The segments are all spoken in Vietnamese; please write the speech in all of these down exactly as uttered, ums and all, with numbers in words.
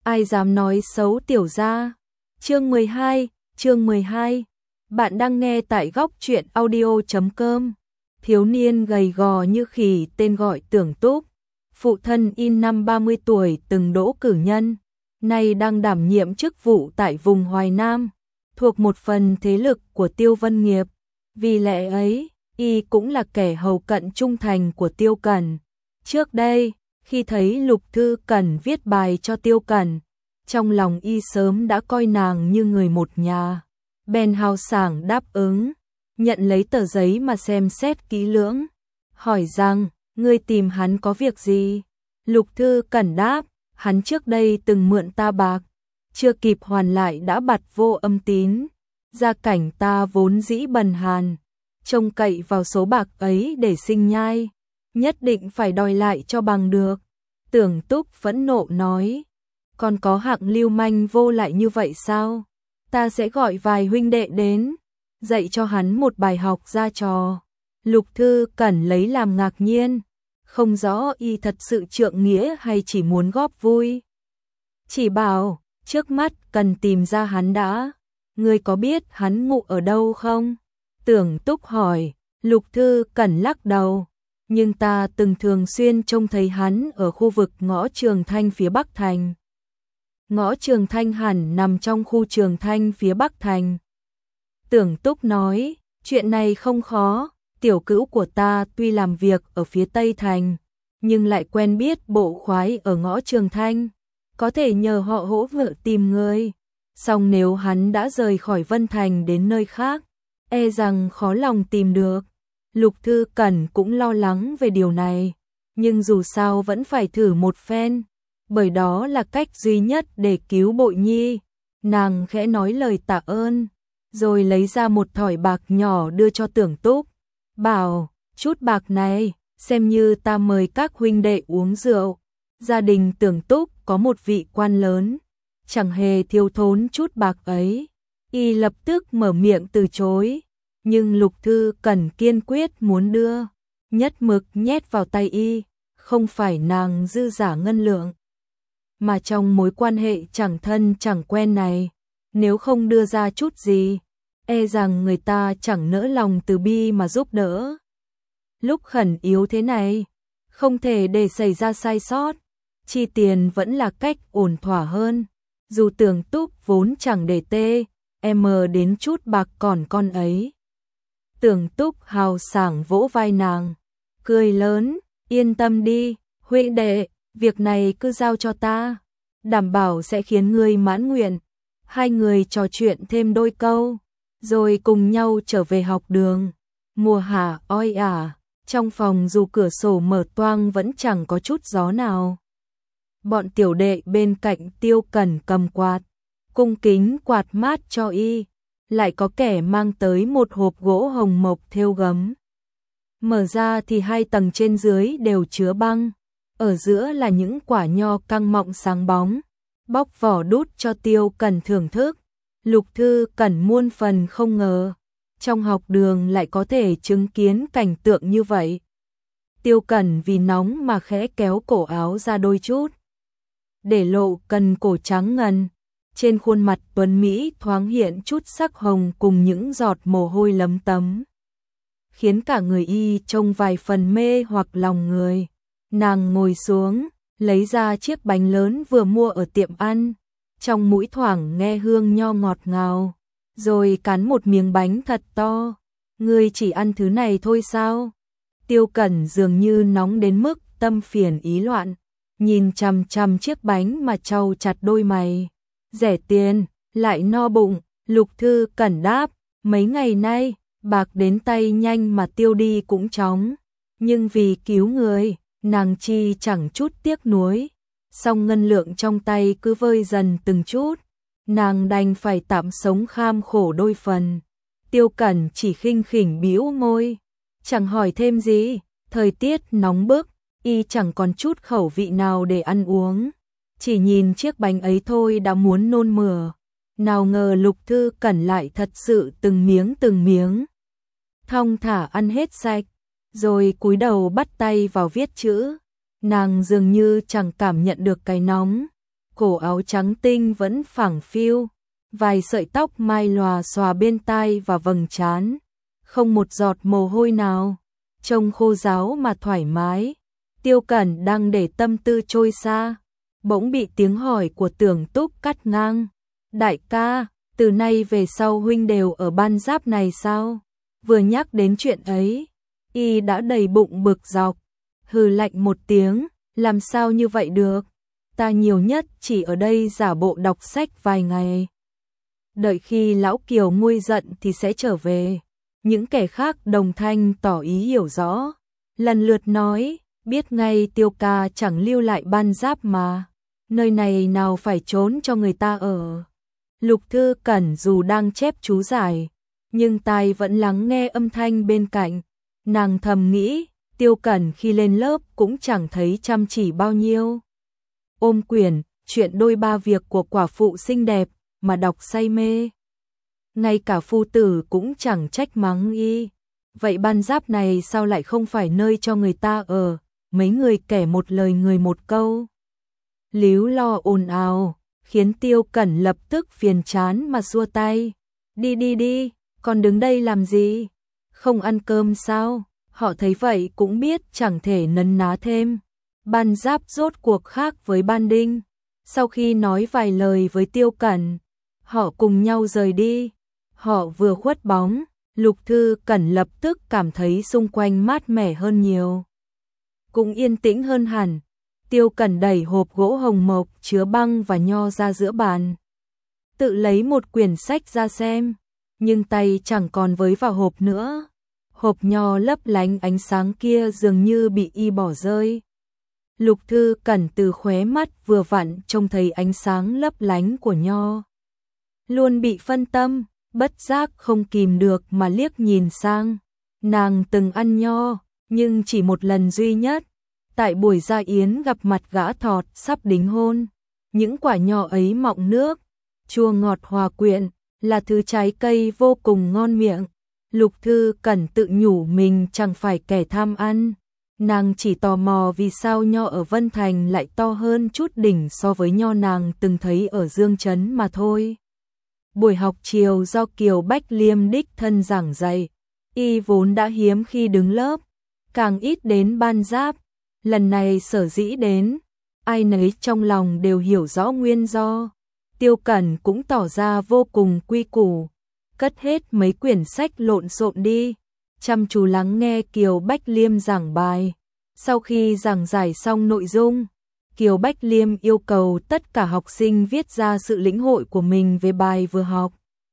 ai dám nói xấu tiểu gia. Chương mười hai, chương mười hai. Bạn đang nghe tại góc truyện audio chấm com. Thiếu niên gầy gò như khỉ tên gọi Tưởng Túc, phụ thân in năm ba mươi tuổi từng đỗ cử nhân, nay đang đảm nhiệm chức vụ tại vùng Hoài Nam, thuộc một phần thế lực của Tiêu Vân Nghiệp. Vì lẽ ấy, y cũng là kẻ hầu cận trung thành của Tiêu Cẩn. Trước đây, khi thấy Lục Thư Cẩn viết bài cho Tiêu Cẩn, trong lòng y sớm đã coi nàng như người một nhà, bèn hào sảng đáp ứng, nhận lấy tờ giấy mà xem xét kỹ lưỡng, hỏi rằng, ngươi tìm hắn có việc gì? Lục Thư Cẩn đáp, hắn trước đây từng mượn ta bạc, chưa kịp hoàn lại đã bặt vô âm tín, gia cảnh ta vốn dĩ bần hàn, trông cậy vào số bạc ấy để sinh nhai, nhất định phải đòi lại cho bằng được. Tưởng Túc phẫn nộ nói, còn có hạng lưu manh vô lại như vậy sao? Ta sẽ gọi vài huynh đệ đến, dạy cho hắn một bài học ra trò. Lục Thư Cẩn lấy làm ngạc nhiên, không rõ y thật sự trượng nghĩa hay chỉ muốn góp vui. Chỉ bảo, trước mắt cần tìm ra hắn đã, ngươi có biết hắn ngụ ở đâu không? Tưởng Túc hỏi. Lục Thư Cẩn lắc đầu, nhưng ta từng thường xuyên trông thấy hắn ở khu vực ngõ Trường Thanh phía Bắc Thành. Ngõ Trường Thanh hẳn nằm trong khu Trường Thanh phía Bắc Thành. Tưởng Túc nói, chuyện này không khó, tiểu cữu của ta tuy làm việc ở phía Tây Thành, nhưng lại quen biết bộ khoái ở ngõ Trường Thanh, có thể nhờ họ hỗ trợ tìm người. Song nếu hắn đã rời khỏi Vân Thành đến nơi khác, e rằng khó lòng tìm được. Lục Thư Cẩn cũng lo lắng về điều này, nhưng dù sao vẫn phải thử một phen, bởi đó là cách duy nhất để cứu Bội Nhi. Nàng khẽ nói lời tạ ơn, rồi lấy ra một thỏi bạc nhỏ đưa cho Tưởng Túc, bảo, chút bạc này, xem như ta mời các huynh đệ uống rượu. Gia đình Tưởng Túc có một vị quan lớn, chẳng hề thiếu thốn chút bạc ấy. Y lập tức mở miệng từ chối, nhưng Lục Thư Cẩn kiên quyết muốn đưa, nhất mực nhét vào tay y, không phải nàng dư giả ngân lượng, mà trong mối quan hệ chẳng thân chẳng quen này, nếu không đưa ra chút gì, e rằng người ta chẳng nỡ lòng từ bi mà giúp đỡ. Lúc khẩn yếu thế này, không thể để xảy ra sai sót, chi tiền vẫn là cách ổn thỏa hơn. Dù Tưởng Túc vốn chẳng để tê, em đến chút bạc còn con ấy. Tưởng Túc hào sảng vỗ vai nàng, cười lớn, yên tâm đi, huynh đệ, việc này cứ giao cho ta, đảm bảo sẽ khiến ngươi mãn nguyện. Hai người trò chuyện thêm đôi câu, rồi cùng nhau trở về học đường. Mùa hạ oi ả, trong phòng dù cửa sổ mở toang vẫn chẳng có chút gió nào. Bọn tiểu đệ bên cạnh Tiêu Cẩn cầm quạt, cung kính quạt mát cho y, lại có kẻ mang tới một hộp gỗ hồng mộc thêu gấm. Mở ra thì hai tầng trên dưới đều chứa băng, ở giữa là những quả nho căng mọng sáng bóng, bóc vỏ đút cho Tiêu Cẩn thưởng thức. Lục Thư Cẩn muôn phần không ngờ, trong học đường lại có thể chứng kiến cảnh tượng như vậy. Tiêu Cẩn vì nóng mà khẽ kéo cổ áo ra đôi chút, để lộ cần cổ trắng ngần, trên khuôn mặt tuấn mỹ thoáng hiện chút sắc hồng cùng những giọt mồ hôi lấm tấm, khiến cả người y trông vài phần mê hoặc lòng người. Nàng ngồi xuống, lấy ra chiếc bánh lớn vừa mua ở tiệm ăn, trong mũi thoảng nghe hương nho ngọt ngào, rồi cắn một miếng bánh thật to. Ngươi chỉ ăn thứ này thôi sao? Tiêu Cẩn dường như nóng đến mức tâm phiền ý loạn, nhìn chằm chằm chiếc bánh mà trao chặt đôi mày. Rẻ tiền, lại no bụng. Lục Thư Cẩn đáp, mấy ngày nay, bạc đến tay nhanh mà tiêu đi cũng chóng, nhưng vì cứu người, nàng chi chẳng chút tiếc nuối. Song ngân lượng trong tay cứ vơi dần từng chút, nàng đành phải tạm sống kham khổ đôi phần. Tiêu Cẩn chỉ khinh khỉnh bĩu môi, chẳng hỏi thêm gì. Thời tiết nóng bức, y chẳng còn chút khẩu vị nào để ăn uống, chỉ nhìn chiếc bánh ấy thôi đã muốn nôn mửa. Nào ngờ Lục Thư Cẩn lại thật sự từng miếng từng miếng thong thả ăn hết sạch, rồi cúi đầu bắt tay vào viết chữ. Nàng dường như chẳng cảm nhận được cái nóng, cổ áo trắng tinh vẫn phẳng phiu, vài sợi tóc mai lòa xòa bên tai và vầng trán, không một giọt mồ hôi nào, trông khô ráo mà thoải mái. Tiêu Cẩn đang để tâm tư trôi xa, bỗng bị tiếng hỏi của Tưởng Túc cắt ngang. Đại ca, từ nay về sau huynh đều ở ban giáp này sao? Vừa nhắc đến chuyện ấy, y đã đầy bụng bực dọc, hừ lạnh một tiếng, làm sao như vậy được? Ta nhiều nhất chỉ ở đây giả bộ đọc sách vài ngày. Đợi khi lão Kiều nguôi giận thì sẽ trở về. Những kẻ khác đồng thanh tỏ ý hiểu rõ, lần lượt nói, biết ngay Tiêu ca chẳng lưu lại ban giáp mà, nơi này nào phải trốn cho người ta ở. Lục Thư Cẩn dù đang chép chú giải, nhưng tai vẫn lắng nghe âm thanh bên cạnh. Nàng thầm nghĩ, Tiêu Cẩn khi lên lớp cũng chẳng thấy chăm chỉ bao nhiêu. Ôm quyển, chuyện đôi ba việc của quả phụ xinh đẹp, mà đọc say mê. Ngay cả phu tử cũng chẳng trách mắng y. Vậy ban giáp này sao lại không phải nơi cho người ta ở, mấy người kẻ một lời người một câu. Líu lo ồn ào, khiến Tiêu Cẩn lập tức phiền chán mà xua tay. Đi đi đi, còn đứng đây làm gì? Không ăn cơm sao? Họ thấy vậy cũng biết chẳng thể nấn ná thêm. Ban giáp rốt cuộc khác với ban đinh. Sau khi nói vài lời với Tiêu Cẩn, họ cùng nhau rời đi. Họ vừa khuất bóng, Lục Thư Cẩn lập tức cảm thấy xung quanh mát mẻ hơn nhiều. Cũng yên tĩnh hơn hẳn. Tiêu Cẩn đẩy hộp gỗ hồng mộc chứa băng và nho ra giữa bàn. Tự lấy một quyển sách ra xem, nhưng tay chẳng còn với vào hộp nữa. Hộp nho lấp lánh ánh sáng kia dường như bị y bỏ rơi. Lục Thư Cẩn từ khóe mắt vừa vặn trông thấy ánh sáng lấp lánh của nho. Luôn bị phân tâm, bất giác không kìm được mà liếc nhìn sang. Nàng từng ăn nho, nhưng chỉ một lần duy nhất. Tại buổi gia yến gặp mặt gã thọt sắp đính hôn. Những quả nho ấy mọng nước, chua ngọt hòa quyện, là thứ trái cây vô cùng ngon miệng. Lục Thư Cẩn tự nhủ mình chẳng phải kẻ tham ăn. Nàng chỉ tò mò vì sao nho ở Vân Thành lại to hơn chút đỉnh so với nho nàng từng thấy ở Dương Trấn mà thôi. Buổi học chiều do Kiều Bách Liêm đích thân giảng dạy, y vốn đã hiếm khi đứng lớp, càng ít đến ban giáp. Lần này sở dĩ đến, ai nấy trong lòng đều hiểu rõ nguyên do. Tiêu Cẩn cũng tỏ ra vô cùng quy củ, cất hết mấy quyển sách lộn xộn đi, chăm chú lắng nghe Kiều Bách Liêm giảng bài. Sau khi giảng giải xong nội dung, Kiều Bách Liêm yêu cầu tất cả học sinh viết ra sự lĩnh hội của mình về bài vừa học.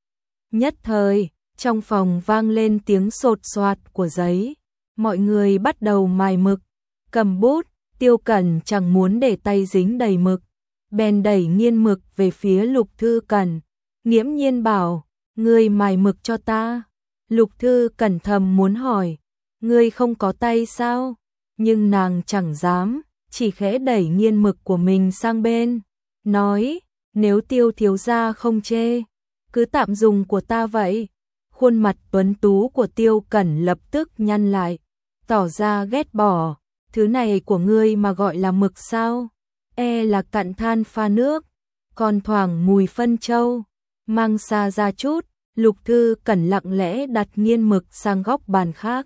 Nhất thời, trong phòng vang lên tiếng sột soạt của giấy, mọi người bắt đầu mài mực, cầm bút. Tiêu Cẩn chẳng muốn để tay dính đầy mực, bèn đẩy nghiên mực về phía Lục Thư Cẩn, nghiễm nhiên bảo, ngươi mài mực cho ta. Lục Thư Cẩn thầm muốn hỏi, ngươi không có tay sao? Nhưng nàng chẳng dám, chỉ khẽ đẩy nghiên mực của mình sang bên, nói, nếu Tiêu thiếu gia không chê, cứ tạm dùng của ta vậy. Khuôn mặt tuấn tú của Tiêu Cẩn lập tức nhăn lại, tỏ ra ghét bỏ. Thứ này của ngươi mà gọi là mực sao? E là cặn than pha nước, còn thoảng mùi phân trâu. Mang xa ra chút, Lục Thư Cẩn lặng lẽ đặt nghiên mực sang góc bàn khác.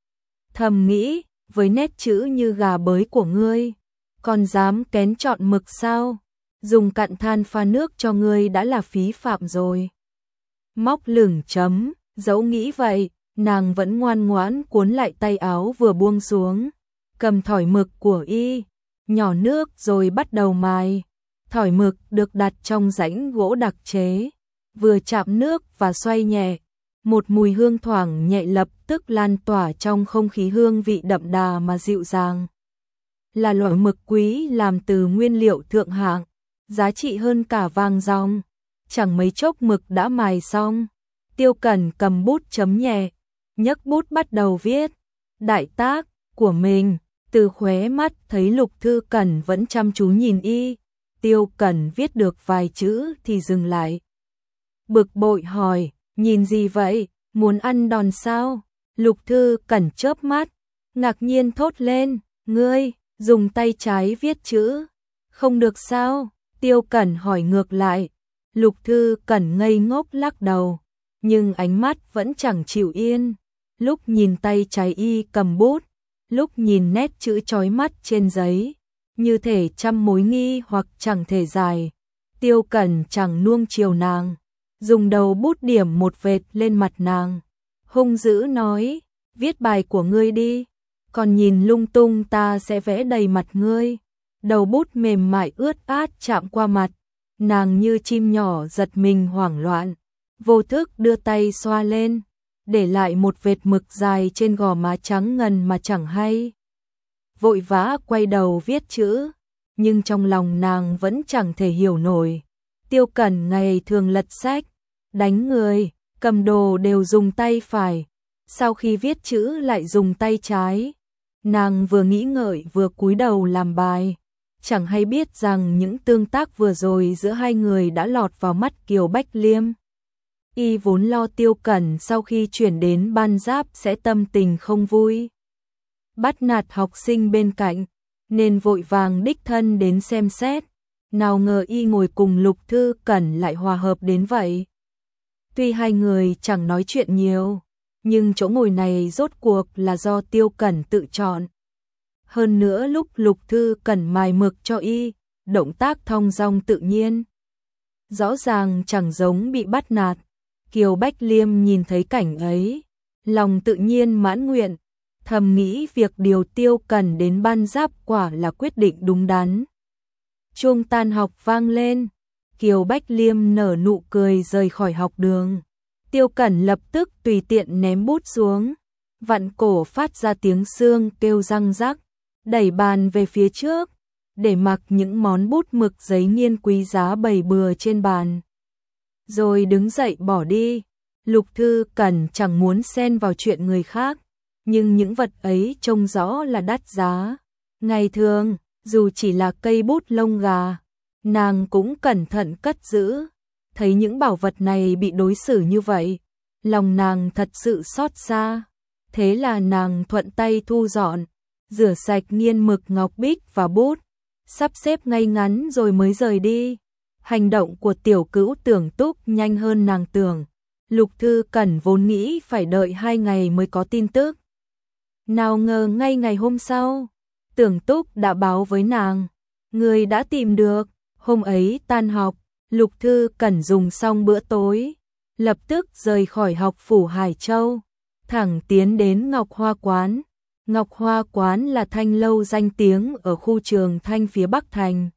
Thầm nghĩ, với nét chữ như gà bới của ngươi, còn dám kén chọn mực sao? Dùng cặn than pha nước cho ngươi đã là phí phạm rồi. Móc lửng chấm, dẫu nghĩ vậy, nàng vẫn ngoan ngoãn cuốn lại tay áo vừa buông xuống. Cầm thỏi mực của y, nhỏ nước rồi bắt đầu mài. Thỏi mực được đặt trong rãnh gỗ đặc chế, vừa chạm nước và xoay nhẹ, một mùi hương thoảng nhẹ lập tức lan tỏa trong không khí, hương vị đậm đà mà dịu dàng. Là loại mực quý làm từ nguyên liệu thượng hạng, giá trị hơn cả vàng ròng. Chẳng mấy chốc mực đã mài xong. Tiêu Cẩn cầm bút chấm nhẹ, nhấc bút bắt đầu viết. Đại tác của mình. Từ khóe mắt thấy Lục Thư Cẩn vẫn chăm chú nhìn y, Tiêu Cẩn viết được vài chữ thì dừng lại. Bực bội hỏi, nhìn gì vậy, muốn ăn đòn sao? Lục Thư Cẩn chớp mắt, ngạc nhiên thốt lên, ngươi, dùng tay trái viết chữ, không được sao? Tiêu Cẩn hỏi ngược lại. Lục Thư Cẩn ngây ngốc lắc đầu, nhưng ánh mắt vẫn chẳng chịu yên. Lúc nhìn tay trái y cầm bút, lúc nhìn nét chữ chói mắt trên giấy, như thể trăm mối nghi hoặc chẳng thể giải. Tiêu Cẩn chẳng nuông chiều nàng, dùng đầu bút điểm một vệt lên mặt nàng, hung dữ nói, viết bài của ngươi đi, còn nhìn lung tung ta sẽ vẽ đầy mặt ngươi. Đầu bút mềm mại ướt át chạm qua mặt, nàng như chim nhỏ giật mình hoảng loạn, vô thức đưa tay xoa lên, để lại một vệt mực dài trên gò má trắng ngần mà chẳng hay. Vội vã quay đầu viết chữ, nhưng trong lòng nàng vẫn chẳng thể hiểu nổi. Tiêu Cẩn ngày thường lật sách, đánh người, cầm đồ đều dùng tay phải, sau khi viết chữ lại dùng tay trái. Nàng vừa nghĩ ngợi vừa cúi đầu làm bài, chẳng hay biết rằng những tương tác vừa rồi giữa hai người đã lọt vào mắt Kiều Bách Liêm. Y vốn lo Tiêu Cẩn sau khi chuyển đến Ban Giáp sẽ tâm tình không vui, bắt nạt học sinh bên cạnh, nên vội vàng đích thân đến xem xét. Nào ngờ y ngồi cùng Lục Thư Cẩn lại hòa hợp đến vậy. Tuy hai người chẳng nói chuyện nhiều, nhưng chỗ ngồi này rốt cuộc là do Tiêu Cẩn tự chọn. Hơn nữa lúc Lục Thư Cẩn mài mực cho y, động tác thong dong tự nhiên, rõ ràng chẳng giống bị bắt nạt. Kiều Bách Liêm nhìn thấy cảnh ấy, lòng tự nhiên mãn nguyện, thầm nghĩ việc điều Tiêu Cẩn đến Ban Giáp quả là quyết định đúng đắn. Chuông tan học vang lên, Kiều Bách Liêm nở nụ cười rời khỏi học đường. Tiêu Cẩn lập tức tùy tiện ném bút xuống, vặn cổ phát ra tiếng xương kêu răng rắc, đẩy bàn về phía trước, để mặc những món bút mực giấy nghiên quý giá bày bừa trên bàn. Rồi đứng dậy bỏ đi. Lục Thư Cẩn chẳng muốn xen vào chuyện người khác, nhưng những vật ấy trông rõ là đắt giá. Ngày thường, dù chỉ là cây bút lông gà, nàng cũng cẩn thận cất giữ. Thấy những bảo vật này bị đối xử như vậy, lòng nàng thật sự xót xa. Thế là nàng thuận tay thu dọn, rửa sạch nghiên mực ngọc bích và bút, sắp xếp ngay ngắn rồi mới rời đi. Hành động của tiểu cữu Tưởng Túc nhanh hơn nàng tưởng. Lục Thư Cẩn vốn nghĩ phải đợi hai ngày mới có tin tức. Nào ngờ ngay ngày hôm sau, Tưởng Túc đã báo với nàng, người đã tìm được. Hôm ấy tan học, Lục Thư Cẩn dùng xong bữa tối, lập tức rời khỏi học phủ Hải Châu, thẳng tiến đến Ngọc Hoa Quán. Ngọc Hoa Quán là thanh lâu danh tiếng ở khu Trường Thanh phía Bắc thành.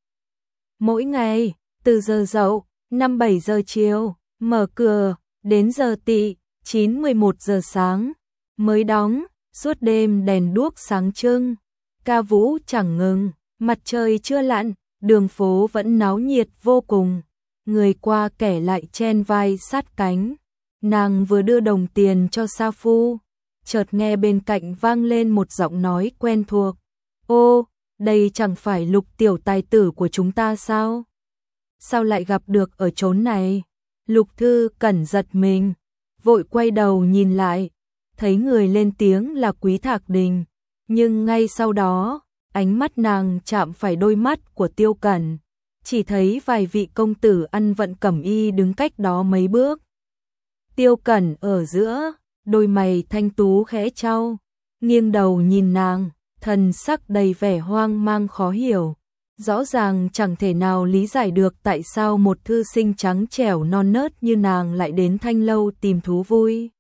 Mỗi ngày, từ giờ dậu, năm bảy giờ chiều, mở cửa, đến giờ tỵ, chín mười một giờ sáng, mới đóng, suốt đêm đèn đuốc sáng trưng, ca vũ chẳng ngừng, mặt trời chưa lặn, đường phố vẫn náo nhiệt vô cùng, người qua kẻ lại chen vai sát cánh. Nàng vừa đưa đồng tiền cho Sa Phu, chợt nghe bên cạnh vang lên một giọng nói quen thuộc. Ô, đây chẳng phải Lục tiểu tài tử của chúng ta sao? Sao lại gặp được ở chốn này? Lục Thư Cẩn giật mình, vội quay đầu nhìn lại, thấy người lên tiếng là Quý Thạc Đình, nhưng ngay sau đó, ánh mắt nàng chạm phải đôi mắt của Tiêu Cẩn, chỉ thấy vài vị công tử ăn vận cẩm y đứng cách đó mấy bước. Tiêu Cẩn ở giữa, đôi mày thanh tú khẽ chau, nghiêng đầu nhìn nàng, thần sắc đầy vẻ hoang mang khó hiểu. Rõ ràng chẳng thể nào lý giải được tại sao một thư sinh trắng trẻo non nớt như nàng lại đến thanh lâu tìm thú vui.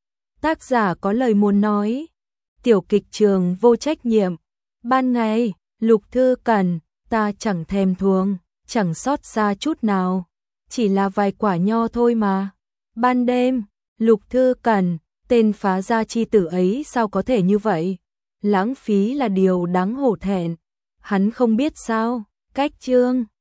Tác giả có lời muốn nói. Tiểu kịch trường vô trách nhiệm. Ban ngày, Lục Thư Cẩn, ta chẳng thèm thuồng, chẳng xót xa chút nào. Chỉ là vài quả nho thôi mà. Ban đêm, Lục Thư Cẩn, tên phá gia chi tử ấy sao có thể như vậy? Lãng phí là điều đáng hổ thẹn. Hắn không biết sao, cách chương